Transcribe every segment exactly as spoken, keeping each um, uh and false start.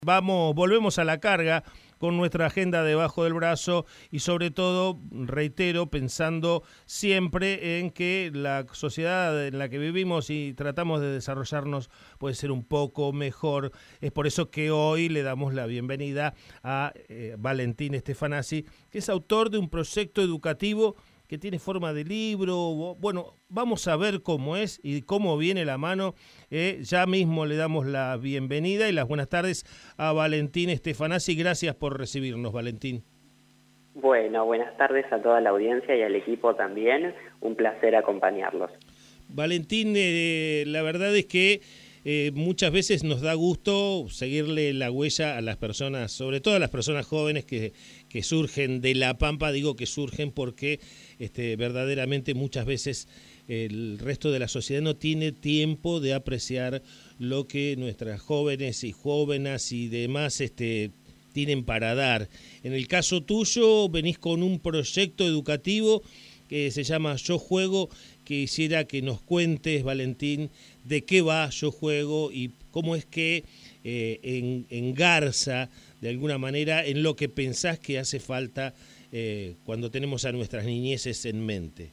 Vamos, volvemos a la carga con nuestra agenda debajo del brazo y sobre todo, reitero, pensando siempre en que la sociedad en la que vivimos y tratamos de desarrollarnos puede ser un poco mejor. Es por eso que hoy le damos la bienvenida a eh, Valentín Stefanasi, que es autor de un proyecto educativo que tiene forma de libro. Bueno, vamos a ver cómo es y cómo viene la mano. Eh, ya mismo le damos la bienvenida y las buenas tardes a Valentín Stefanasi. Gracias por recibirnos, Valentín. Bueno, buenas tardes a toda la audiencia y al equipo también. Un placer acompañarlos. Valentín, eh, la verdad es que eh, muchas veces nos da gusto seguirle la huella a las personas, sobre todo a las personas jóvenes que, que surgen de La Pampa. Digo que surgen porque este, verdaderamente muchas veces el resto de la sociedad no tiene tiempo de apreciar lo que nuestras jóvenes y jóvenes y demás este, tienen para dar. En el caso tuyo, venís con un proyecto educativo que se llama Yo Juego. Quisiera que nos cuentes, Valentín, de qué va Yo Juego y cómo es que eh, en, engarza de alguna manera en lo que pensás que hace falta eh, cuando tenemos a nuestras niñeces en mente.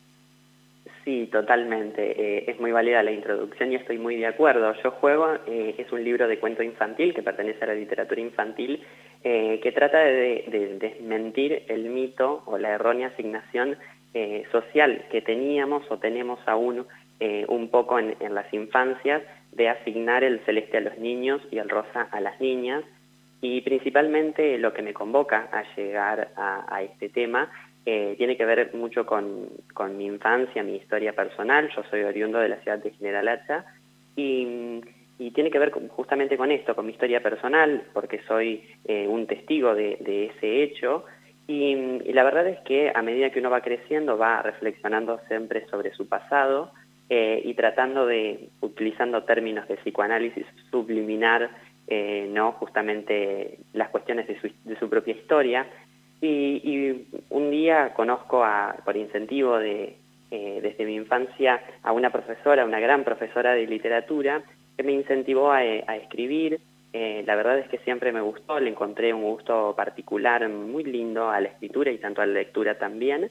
Sí, totalmente. Eh, es muy válida la introducción y estoy muy de acuerdo. Yo Juego eh, es un libro de cuento infantil que pertenece a la literatura infantil eh, que trata de, de desmentir el mito o la errónea asignación eh, social que teníamos o tenemos aún eh, un poco en, en las infancias de asignar el celeste a los niños y el rosa a las niñas. Y principalmente lo que me convoca a llegar a, a este tema eh, tiene que ver mucho con, con mi infancia, mi historia personal. Yo soy oriundo de la ciudad de General Hacha y, y tiene que ver con, justamente con esto, con mi historia personal, porque soy eh, un testigo de, de ese hecho. Y, y la verdad es que a medida que uno va creciendo va reflexionando siempre sobre su pasado eh, y tratando de, utilizando términos de psicoanálisis, subliminar Eh, no justamente las cuestiones de su, de su propia historia. Y, y un día conozco a, por incentivo de, eh, desde mi infancia a una profesora, una gran profesora de literatura que me incentivó a, a escribir. Eh, la verdad es que siempre me gustó, le encontré un gusto particular muy lindo a la escritura y tanto a la lectura también.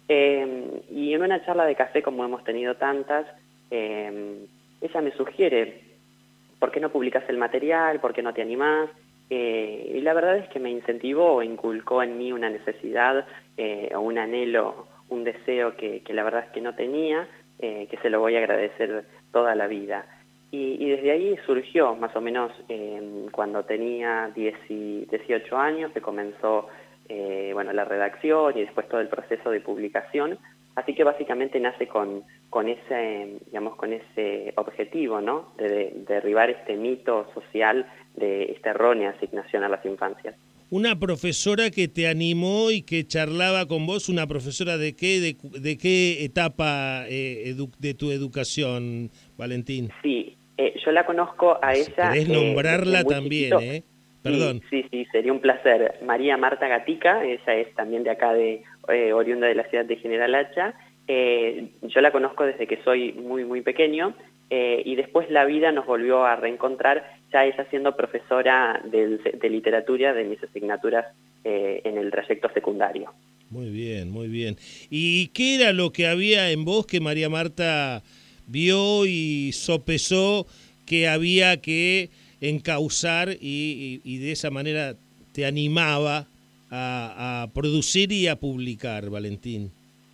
Eh, y en una charla de café, como hemos tenido tantas, eh, ella me sugiere: ¿por qué no publicas el material? ¿Por qué no te animás? Eh, y la verdad es que me incentivó o inculcó en mí una necesidad eh, o un anhelo, un deseo que, que la verdad es que no tenía, eh, que se lo voy a agradecer toda la vida. Y, y desde ahí surgió, más o menos eh, cuando tenía dieciocho años, que comenzó eh, bueno, la redacción y después todo el proceso de publicación. Así que básicamente nace con, con ese, digamos, con ese objetivo, ¿no? De, de, de derribar este mito social de esta errónea asignación a las infancias. Una profesora que te animó y que charlaba con vos, ¿una profesora de qué, de, de qué etapa eh, edu, de tu educación, Valentín? Sí, eh, yo la conozco a si ella. ¿Querés nombrarla eh, también, chiquito. eh? Perdón. Sí, sí, sí, sería un placer. María Marta Gatica, ella es también de acá, de eh, oriunda de la ciudad de General Hacha. Eh, yo la conozco desde que soy muy, muy pequeño eh, y después la vida nos volvió a reencontrar, ya ella siendo profesora de, de literatura de mis asignaturas eh, en el trayecto secundario. Muy bien, muy bien. ¿Y qué era lo que había en vos que María Marta vio y sopesó que había que encauzar y, y, y de esa manera te animaba a, a producir y a publicar, Valentín?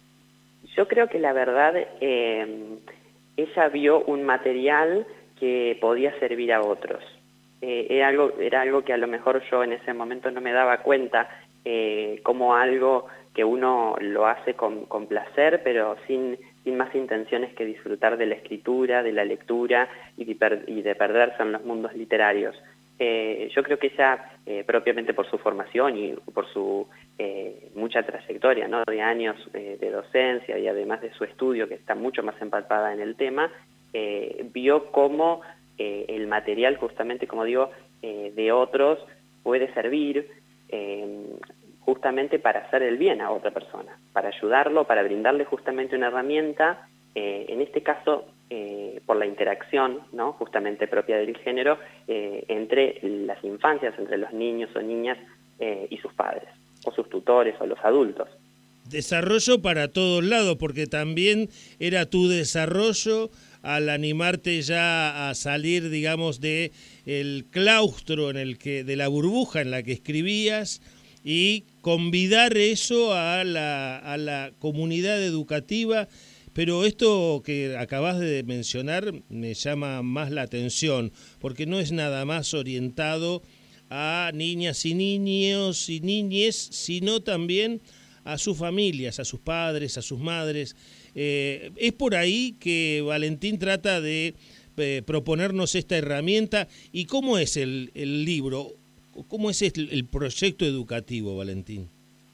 Yo creo que la verdad, eh, ella vio un material que podía servir a otros. Eh, era, algo, era algo que a lo mejor yo en ese momento no me daba cuenta, eh, como algo que uno lo hace con, con placer, pero sin, sin más intenciones que disfrutar de la escritura, de la lectura y de, per, y de perderse en los mundos literarios. Eh, yo creo que ella, eh, propiamente por su formación y por su eh, mucha trayectoria, ¿no?, de años eh, de docencia y además de su estudio, que está mucho más empapada en el tema, eh, vio cómo eh, el material, justamente como digo, eh, de otros puede servir eh, justamente para hacer el bien a otra persona, para ayudarlo, para brindarle justamente una herramienta, eh, en este caso eh, por la interacción, ¿no?, justamente propia del género, eh, entre las infancias, entre los niños o niñas eh, y sus padres, o sus tutores o los adultos. Desarrollo para todos lados, porque también era tu desarrollo al animarte ya a salir, digamos, de el claustro en el que, de la burbuja en la que escribías, y convidar eso a la, a la comunidad educativa. Pero esto que acabas de mencionar me llama más la atención, porque no es nada más orientado a niñas y niños y niñes, sino también a sus familias, a sus padres, a sus madres. Eh, es por ahí que Valentín trata de eh, proponernos esta herramienta. ¿Y cómo es el, el libro? ¿Cómo es el, el proyecto educativo, Valentín?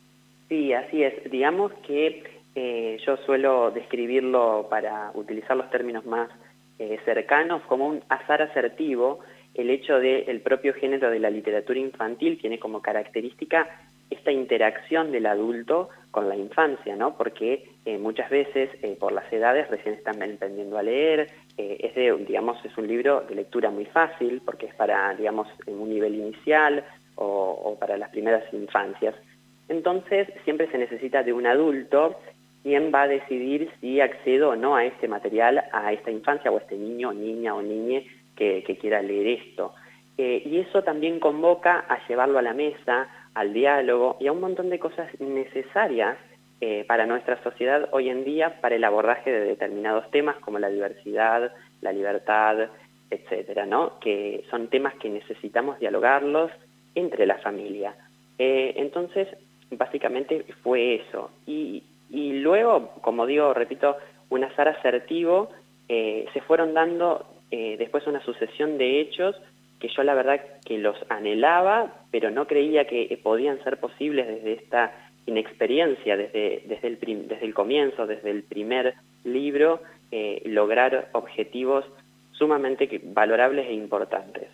Sí, así es. Digamos que eh, yo suelo describirlo, para utilizar los términos más eh, cercanos, como un azar asertivo. El hecho del propio género de la literatura infantil tiene como característica esta interacción del adulto con la infancia, ¿no? Porque eh, muchas veces, eh, por las edades, recién están aprendiendo a leer. Eh, es de, digamos, es un libro de lectura muy fácil, porque es para, digamos, en un nivel inicial o, o para las primeras infancias. Entonces, siempre se necesita de un adulto quien va a decidir si accedo o no a este material, a esta infancia o a este niño, niña o niñe que, que quiera leer esto. Eh, y eso también convoca a llevarlo a la mesa, al diálogo y a un montón de cosas necesarias eh, para nuestra sociedad hoy en día, para el abordaje de determinados temas como la diversidad, la libertad, etcétera, ¿no? Que son temas que necesitamos dialogarlos entre la familia. Eh, entonces, básicamente fue eso. Y, y luego, como digo, repito, un azar asertivo, eh, se fueron dando eh, después una sucesión de hechos que yo la verdad que los anhelaba, pero no creía que podían ser posibles desde esta inexperiencia, desde, desde, el, prim, desde el comienzo, desde el primer libro, eh, lograr objetivos sumamente valorables e importantes.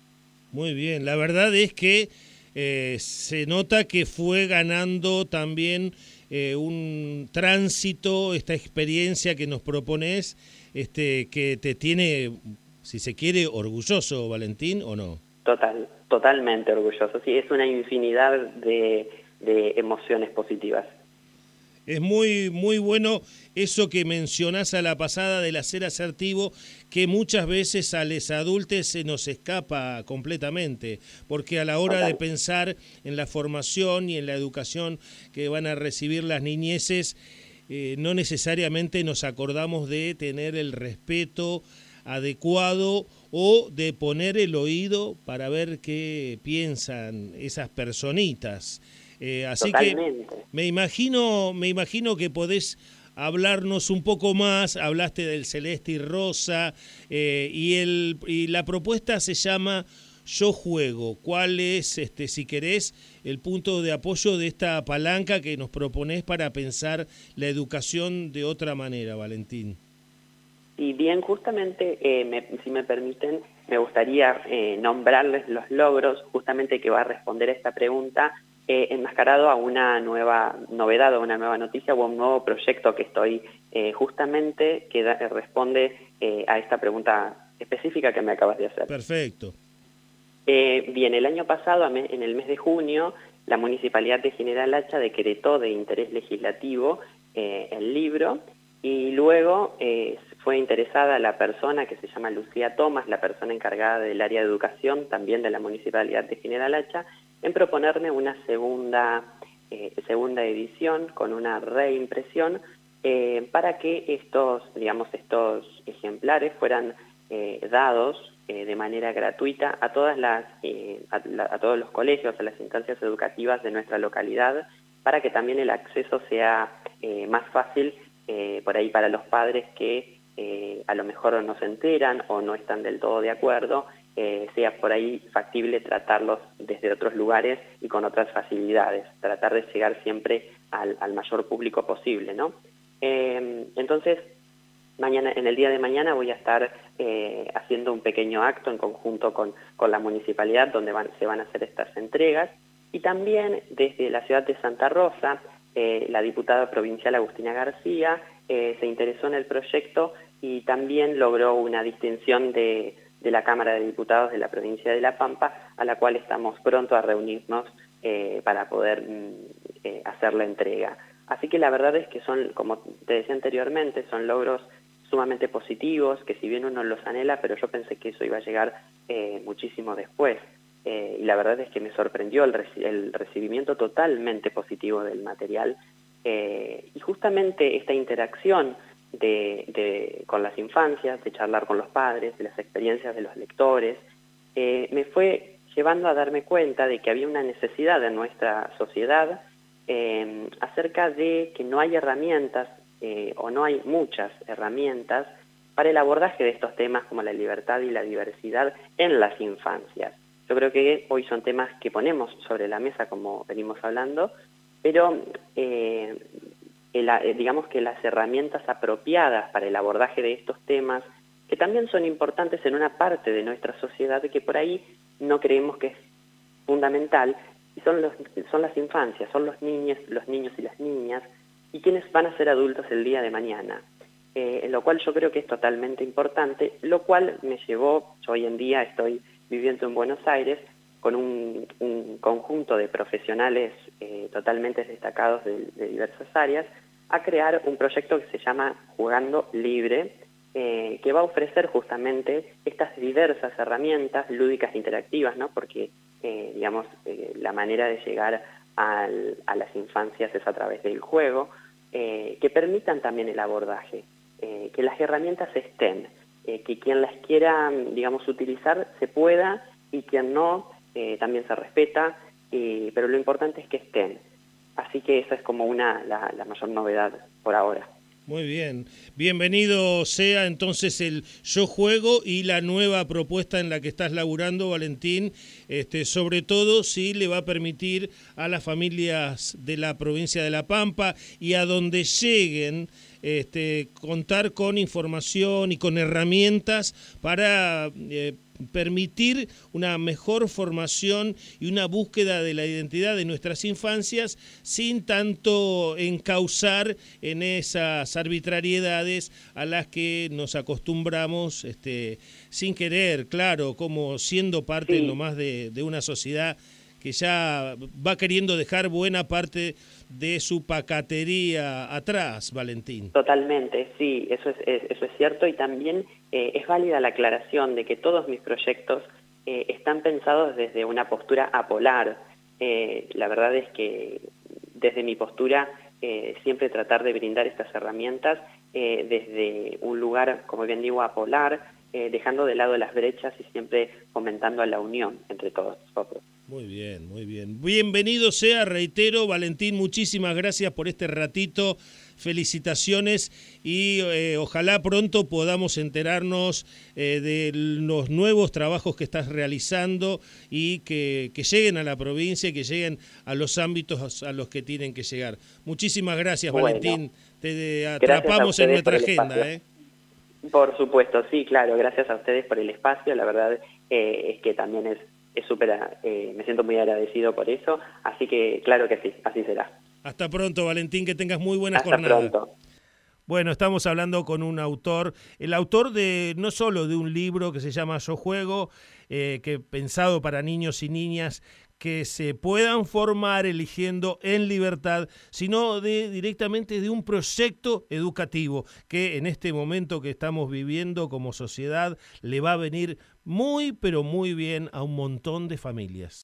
Muy bien, la verdad es que eh, se nota que fue ganando también eh, un tránsito, esta experiencia que nos propones, este, que te tiene, si se quiere, orgulloso, Valentín, ¿o no? Total, totalmente orgulloso. Sí, es una infinidad de, de emociones positivas. Es muy, muy bueno eso que mencionás a la pasada del ser asertivo, que muchas veces a los adultos se nos escapa completamente, porque a la hora Total. de pensar en la formación y en la educación que van a recibir las niñeces, eh, no necesariamente nos acordamos de tener el respeto adecuado o de poner el oído para ver qué piensan esas personitas. Eh, así Totalmente. que me imagino, me imagino que podés hablarnos un poco más. Hablaste del celeste y rosa, eh, y, el, y la propuesta se llama Yo Juego. ¿Cuál es, este, si querés, el punto de apoyo de esta palanca que nos proponés para pensar la educación de otra manera, Valentín? Y bien, justamente, eh, me, si me permiten, me gustaría eh, nombrarles los logros, justamente que va a responder a esta pregunta, eh, enmascarado a una nueva novedad, o una nueva noticia, o a un nuevo proyecto que estoy eh, justamente, que da, responde eh, a esta pregunta específica que me acabas de hacer. Perfecto. Eh, bien, el año pasado, en el mes de junio, la Municipalidad de General Hacha decretó de interés legislativo eh, el libro, y luego eh, fue interesada la persona que se llama Lucía Tomás, la persona encargada del área de educación, también de la Municipalidad de General Hacha, en proponerme una segunda, eh, segunda edición con una reimpresión eh, para que estos, digamos, estos ejemplares fueran eh, dados eh, de manera gratuita a todas las, eh, a, la, a todos los colegios, a las instancias educativas de nuestra localidad, para que también el acceso sea eh, más fácil eh, por ahí para los padres que eh, a lo mejor no se enteran o no están del todo de acuerdo, eh, sea por ahí factible tratarlos desde otros lugares y con otras facilidades, tratar de llegar siempre al, al mayor público posible, ¿no? Eh, entonces, mañana, en el día de mañana voy a estar eh, haciendo un pequeño acto en conjunto con, con la municipalidad donde van, se van a hacer estas entregas, y también desde la ciudad de Santa Rosa, eh, la diputada provincial Agustina García eh, se interesó en el proyecto y también logró una distinción de, de la Cámara de Diputados de la provincia de La Pampa, a la cual estamos pronto a reunirnos eh, para poder eh, hacer la entrega. Así que la verdad es que son, como te decía anteriormente, son logros sumamente positivos, que si bien uno los anhela, pero yo pensé que eso iba a llegar eh, muchísimo después. Eh, y la verdad es que me sorprendió el, reci el recibimiento totalmente positivo del material. Eh, y justamente esta interacción de, de, con las infancias, de charlar con los padres, de las experiencias de los lectores, eh, me fue llevando a darme cuenta de que había una necesidad en nuestra sociedad eh, acerca de que no hay herramientas eh, o no hay muchas herramientas para el abordaje de estos temas como la libertad y la diversidad en las infancias. Yo creo que hoy son temas que ponemos sobre la mesa, como venimos hablando, pero eh, el, digamos que las herramientas apropiadas para el abordaje de estos temas, que también son importantes en una parte de nuestra sociedad que por ahí no creemos que es fundamental, y son, los, son las infancias, son los niños, los niños y las niñas, y quienes van a ser adultos el día de mañana. Eh, en lo cual yo creo que es totalmente importante, lo cual me llevó, yo hoy en día estoy viviendo en Buenos Aires, con un, un conjunto de profesionales eh, totalmente destacados de, de diversas áreas, a crear un proyecto que se llama Jugando Libre, eh, que va a ofrecer justamente estas diversas herramientas lúdicas e interactivas, ¿no? Porque, eh, digamos, eh, la manera de llegar al, a las infancias es a través del juego, eh, que permitan también el abordaje, eh, que las herramientas estén, eh, que quien las quiera, digamos, utilizar se pueda, y quien no, eh, también se respeta, eh, pero lo importante es que estén. Así que esa es como una la, la mayor novedad por ahora. Muy bien. Bienvenido sea entonces el Yo Juego y la nueva propuesta en la que estás laburando, Valentín, este, sobre todo si le va a permitir a las familias de la provincia de La Pampa y a donde lleguen este, contar con información y con herramientas para eh, permitir una mejor formación y una búsqueda de la identidad de nuestras infancias sin tanto encauzar en esas arbitrariedades a las que nos acostumbramos este, sin querer, claro, como siendo parte Sí. nomás de, de una sociedad que ya va queriendo dejar buena parte de su pacatería atrás, Valentín. Totalmente, sí, eso es, es- eso es cierto, y también eh, es válida la aclaración de que todos mis proyectos eh, están pensados desde una postura apolar. Eh, la verdad es que desde mi postura eh, siempre tratar de brindar estas herramientas eh, desde un lugar, como bien digo, apolar, eh, dejando de lado las brechas y siempre fomentando a la unión entre todos nosotros. Muy bien, muy bien. Bienvenido sea, reitero, Valentín, muchísimas gracias por este ratito, felicitaciones y eh, ojalá pronto podamos enterarnos eh, de los nuevos trabajos que estás realizando y que, que lleguen a la provincia y que lleguen a los ámbitos a los que tienen que llegar. Muchísimas gracias, Bueno, Valentín, te gracias a atrapamos en ustedes nuestra por el agenda. espacio. ¿eh? Por supuesto, sí, claro, gracias a ustedes por el espacio, la verdad eh, es que también es es súper, eh, me siento muy agradecido por eso, así que claro que sí, así será. Hasta pronto, Valentín, que tengas muy buena Hasta jornada. pronto. Bueno, estamos hablando con un autor, el autor de no solo de un libro que se llama Yo Juego, eh, que pensado para niños y niñas que se puedan formar eligiendo en libertad, sino de directamente de un proyecto educativo que en este momento que estamos viviendo como sociedad le va a venir muy, pero muy bien a un montón de familias.